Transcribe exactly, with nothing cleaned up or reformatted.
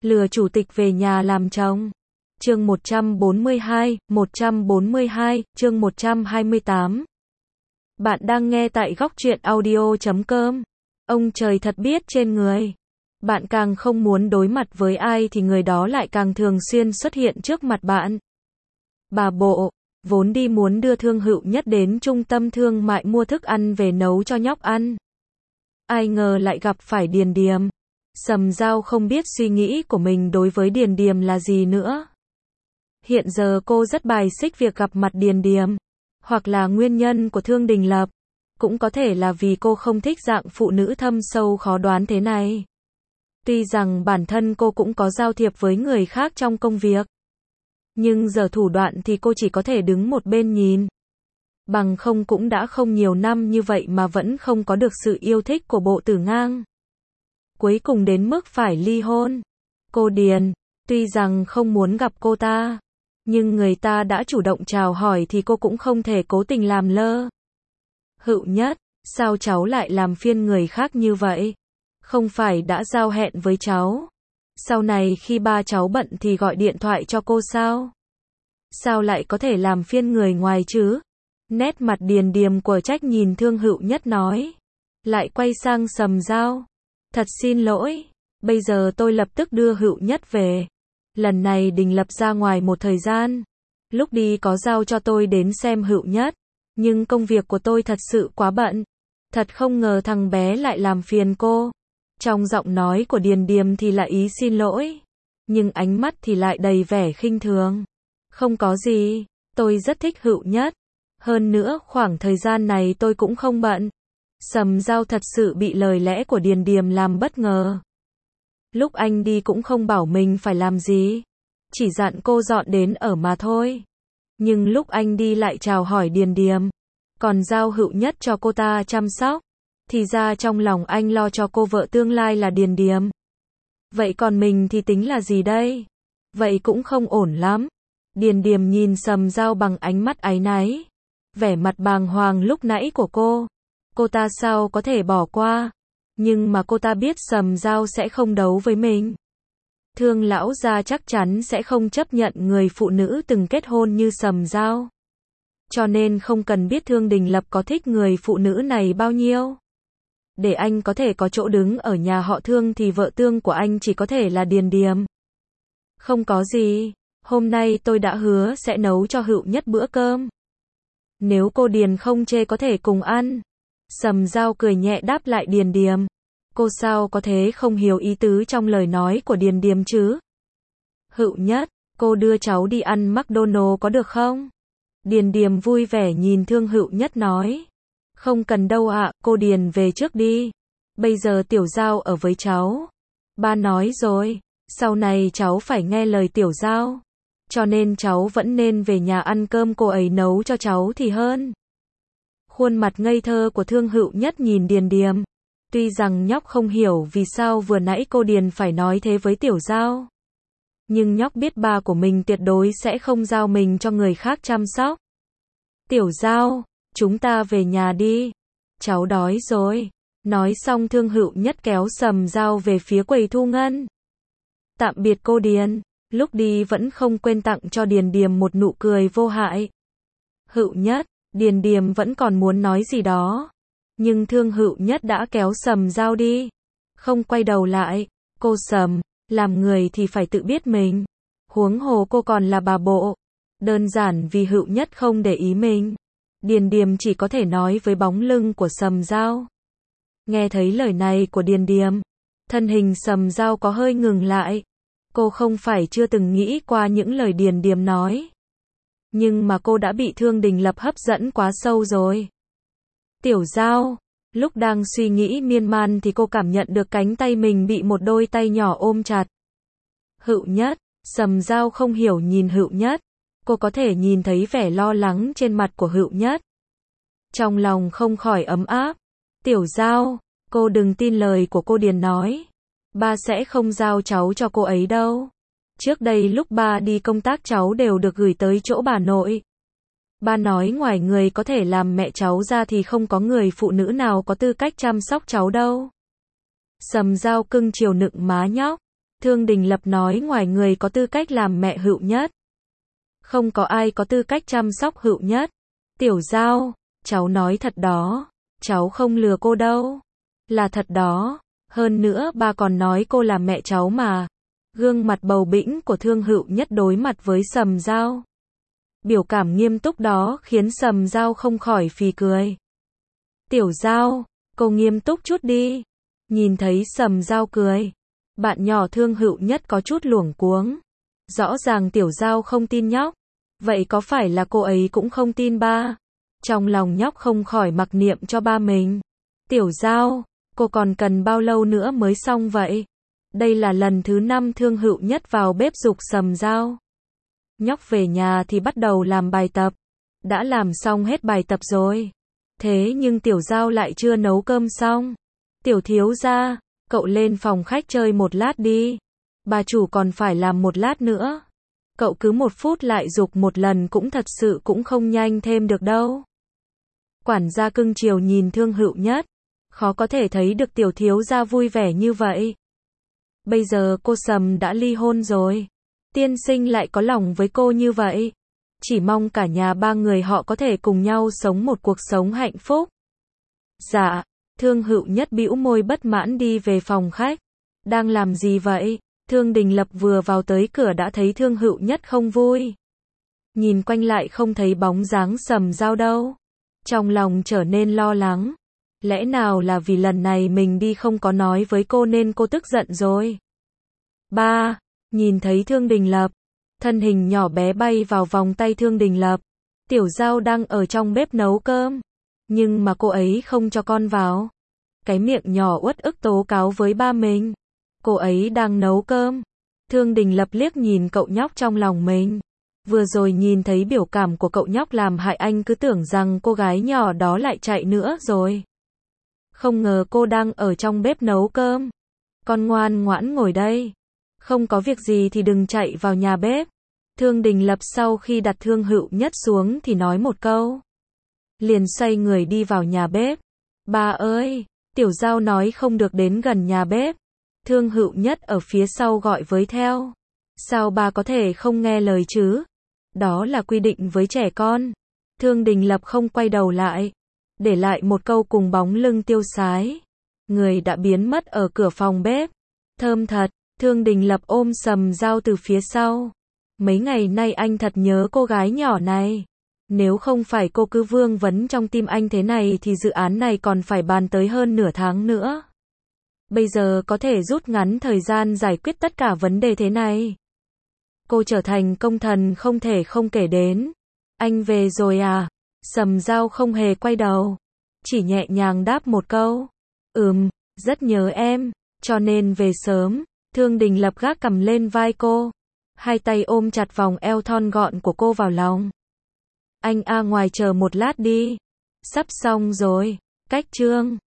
Lừa chủ tịch về nhà làm chồng. Chương một trăm bốn mươi hai, một trăm bốn mươi hai, chương một trăm hai mươi tám. Bạn đang nghe tại góc truyện audio chấm com. Ông trời thật biết trên người. Bạn càng không muốn đối mặt với ai thì người đó lại càng thường xuyên xuất hiện trước mặt bạn. Bà Bộ, vốn đi muốn đưa Thương Hữu Nhất đến trung tâm thương mại mua thức ăn về nấu cho nhóc ăn. Ai ngờ lại gặp phải Điền Điềm. Sầm Dao không biết suy nghĩ của mình đối với Điền Điềm là gì nữa. Hiện giờ cô rất bài xích việc gặp mặt Điền Điềm. Hoặc là nguyên nhân của Thương Đình Lập. Cũng có thể là vì cô không thích dạng phụ nữ thâm sâu khó đoán thế này. Tuy rằng bản thân cô cũng có giao thiệp với người khác trong công việc. Nhưng giờ thủ đoạn thì cô chỉ có thể đứng một bên nhìn. Bằng không cũng đã không nhiều năm như vậy mà vẫn không có được sự yêu thích của Bộ Tử Ngang. Cuối cùng đến mức phải ly hôn. Cô Điền, tuy rằng không muốn gặp cô ta, nhưng người ta đã chủ động chào hỏi thì cô cũng không thể cố tình làm lơ. Hữu Nhất, sao cháu lại làm phiền người khác như vậy? Không phải đã giao hẹn với cháu? Sau này khi ba cháu bận thì gọi điện thoại cho cô sao? Sao lại có thể làm phiền người ngoài chứ? Nét mặt Điền Điềm của trách nhìn Thương Hữu Nhất nói. Lại quay sang Sầm Dao. Thật xin lỗi, bây giờ tôi lập tức đưa Hữu Nhất về. Lần này Đình Lập ra ngoài một thời gian. Lúc đi có giao cho tôi đến xem Hữu Nhất. Nhưng công việc của tôi thật sự quá bận. Thật không ngờ thằng bé lại làm phiền cô. Trong giọng nói của Điền Điềm thì là ý xin lỗi. Nhưng ánh mắt thì lại đầy vẻ khinh thường. Không có gì, tôi rất thích Hữu Nhất. Hơn nữa khoảng thời gian này tôi cũng không bận. Sầm Dao thật sự bị lời lẽ của Điền Điềm làm bất ngờ. Lúc anh đi cũng không bảo mình phải làm gì. Chỉ dặn cô dọn đến ở mà thôi. Nhưng lúc anh đi lại chào hỏi Điền Điềm. Còn giao Hữu Nhất cho cô ta chăm sóc. Thì ra trong lòng anh lo cho cô vợ tương lai là Điền Điềm. Vậy còn mình thì tính là gì đây? Vậy cũng không ổn lắm. Điền Điềm nhìn Sầm Dao bằng ánh mắt áy náy. Vẻ mặt bàng hoàng lúc nãy của cô. Cô ta sao có thể bỏ qua. Nhưng mà cô ta biết Sầm Dao sẽ không đấu với mình. Thương lão gia chắc chắn sẽ không chấp nhận người phụ nữ từng kết hôn như Sầm Dao. Cho nên không cần biết Thương Đình Lập có thích người phụ nữ này bao nhiêu. Để anh có thể có chỗ đứng ở nhà họ Thương thì vợ tương của anh chỉ có thể là Điền Điềm. Không có gì, hôm nay tôi đã hứa sẽ nấu cho Hữu Nhất bữa cơm. Nếu cô Điền không chê có thể cùng ăn. Sầm Dao cười nhẹ đáp lại Điền Điềm. Cô sao có thế không hiểu ý tứ trong lời nói của Điền Điềm chứ? Hữu Nhất, cô đưa cháu đi ăn McDonald's có được không? Điền Điềm vui vẻ nhìn Thương Hữu Nhất nói. Không cần đâu ạ, cô Điền về trước đi. Bây giờ Tiểu Dao ở với cháu. Ba nói rồi, sau này cháu phải nghe lời Tiểu Dao. Cho nên cháu vẫn nên về nhà ăn cơm cô ấy nấu cho cháu thì hơn. Khuôn mặt ngây thơ của Thương Hữu Nhất nhìn Điền Điềm. Tuy rằng nhóc không hiểu vì sao vừa nãy cô Điền phải nói thế với Tiểu Dao. Nhưng nhóc biết ba của mình tuyệt đối sẽ không giao mình cho người khác chăm sóc. Tiểu Dao, chúng ta về nhà đi. Cháu đói rồi. Nói xong Thương Hữu Nhất kéo Sầm Dao về phía quầy thu ngân. Tạm biệt cô Điền. Lúc đi vẫn không quên tặng cho Điền Điềm một nụ cười vô hại. Hữu Nhất, Điền Điềm vẫn còn muốn nói gì đó. Nhưng Thương Hữu Nhất đã kéo Sầm Dao đi. Không quay đầu lại. Cô Sầm, làm người thì phải tự biết mình. Huống hồ cô còn là bà Bộ. Đơn giản vì Hữu Nhất không để ý mình. Điền Điềm chỉ có thể nói với bóng lưng của Sầm Dao. Nghe thấy lời này của Điền Điềm. Thân hình Sầm Dao có hơi ngừng lại. Cô không phải chưa từng nghĩ qua những lời Điền Điềm nói. Nhưng mà cô đã bị Thương Đình Lập hấp dẫn quá sâu rồi. Tiểu Dao, lúc đang suy nghĩ miên man thì cô cảm nhận được cánh tay mình bị một đôi tay nhỏ ôm chặt. Hữu Nhất, Sầm Dao không hiểu nhìn Hữu Nhất. Cô có thể nhìn thấy vẻ lo lắng trên mặt của Hữu Nhất. Trong lòng không khỏi ấm áp. Tiểu Dao, cô đừng tin lời của cô Điền nói. Ba sẽ không giao cháu cho cô ấy đâu. Trước đây lúc ba đi công tác cháu đều được gửi tới chỗ bà nội. Ba nói ngoài người có thể làm mẹ cháu ra thì không có người phụ nữ nào có tư cách chăm sóc cháu đâu. Sầm Dao cưng chiều nựng má nhóc. Thương Đình Lập nói ngoài người có tư cách làm mẹ Hựu Nhất. Không có ai có tư cách chăm sóc Hựu Nhất. Tiểu Giao, cháu nói thật đó. Cháu không lừa cô đâu. Là thật đó. Hơn nữa ba còn nói cô là mẹ cháu mà. Gương mặt bầu bĩnh của Thương Hựu Nhất đối mặt với Sầm Giao. Biểu cảm nghiêm túc đó khiến Sầm Giao không khỏi phì cười. Tiểu Giao, cô nghiêm túc chút đi. Nhìn thấy Sầm Giao cười. Bạn nhỏ Thương Hựu Nhất có chút luống cuống. Rõ ràng Tiểu Giao không tin nhóc. Vậy có phải là cô ấy cũng không tin ba? Trong lòng nhóc không khỏi mặc niệm cho ba mình. Tiểu Giao, cô còn cần bao lâu nữa mới xong vậy? Đây là lần thứ năm Thương Hựu Nhất vào bếp giục Sầm Giao. Nhóc về nhà thì bắt đầu làm bài tập. Đã làm xong hết bài tập rồi. Thế nhưng Tiểu Giao lại chưa nấu cơm xong. Tiểu thiếu gia, cậu lên phòng khách chơi một lát đi. Bà chủ còn phải làm một lát nữa. Cậu cứ một phút lại giục một lần cũng thật sự cũng không nhanh thêm được đâu. Quản gia cưng chiều nhìn Thương Hựu Nhất. Khó có thể thấy được tiểu thiếu gia vui vẻ như vậy. Bây giờ cô Sầm đã ly hôn rồi. Tiên sinh lại có lòng với cô như vậy. Chỉ mong cả nhà ba người họ có thể cùng nhau sống một cuộc sống hạnh phúc. Dạ, Thương Hựu Nhất bĩu môi bất mãn đi về phòng khách. Đang làm gì vậy? Thương Đình Lập vừa vào tới cửa đã thấy Thương Hựu Nhất không vui. Nhìn quanh lại không thấy bóng dáng Sầm Giao đâu. Trong lòng trở nên lo lắng. Lẽ nào là vì lần này mình đi không có nói với cô nên cô tức giận rồi? Ba, nhìn thấy Thương Đình Lập. Thân hình nhỏ bé bay vào vòng tay Thương Đình Lập. Tiểu Giao đang ở trong bếp nấu cơm. Nhưng mà cô ấy không cho con vào. Cái miệng nhỏ uất ức tố cáo với ba mình. Cô ấy đang nấu cơm. Thương Đình Lập liếc nhìn cậu nhóc trong lòng mình. Vừa rồi nhìn thấy biểu cảm của cậu nhóc làm hại anh cứ tưởng rằng cô gái nhỏ đó lại chạy nữa rồi. Không ngờ cô đang ở trong bếp nấu cơm. Con ngoan ngoãn ngồi đây. Không có việc gì thì đừng chạy vào nhà bếp. Thương Đình Lập sau khi đặt Thương Hựu Nhất xuống thì nói một câu. Liền xoay người đi vào nhà bếp. Ba ơi, Tiểu Giao nói không được đến gần nhà bếp. Thương Hựu Nhất ở phía sau gọi với theo. Sao ba có thể không nghe lời chứ? Đó là quy định với trẻ con. Thương Đình Lập không quay đầu lại. Để lại một câu cùng bóng lưng tiêu sái. Người đã biến mất ở cửa phòng bếp. Thơm thật, Thương Đình Lập ôm Sầm Giao từ phía sau. Mấy ngày nay anh thật nhớ cô gái nhỏ này. Nếu không phải cô cứ vương vấn trong tim anh thế này thì dự án này còn phải bàn tới hơn nửa tháng nữa. Bây giờ có thể rút ngắn thời gian giải quyết tất cả vấn đề thế này. Cô trở thành công thần không thể không kể đến. Anh về rồi à? Sầm Giao không hề quay đầu. Chỉ nhẹ nhàng đáp một câu. Ừm, rất nhớ em, cho nên về sớm. Thương Đình Lập gác cầm lên vai cô. Hai tay ôm chặt vòng eo thon gọn của cô vào lòng. Anh a ngoài chờ một lát đi. Sắp xong rồi. Cách chương